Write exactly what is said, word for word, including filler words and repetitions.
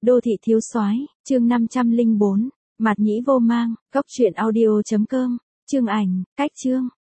Đô thị thiếu soái, chương năm trăm lẻ bốn, Mạt Nhĩ vô mang, góc truyện audio chấm com, chương ảnh, cách chương.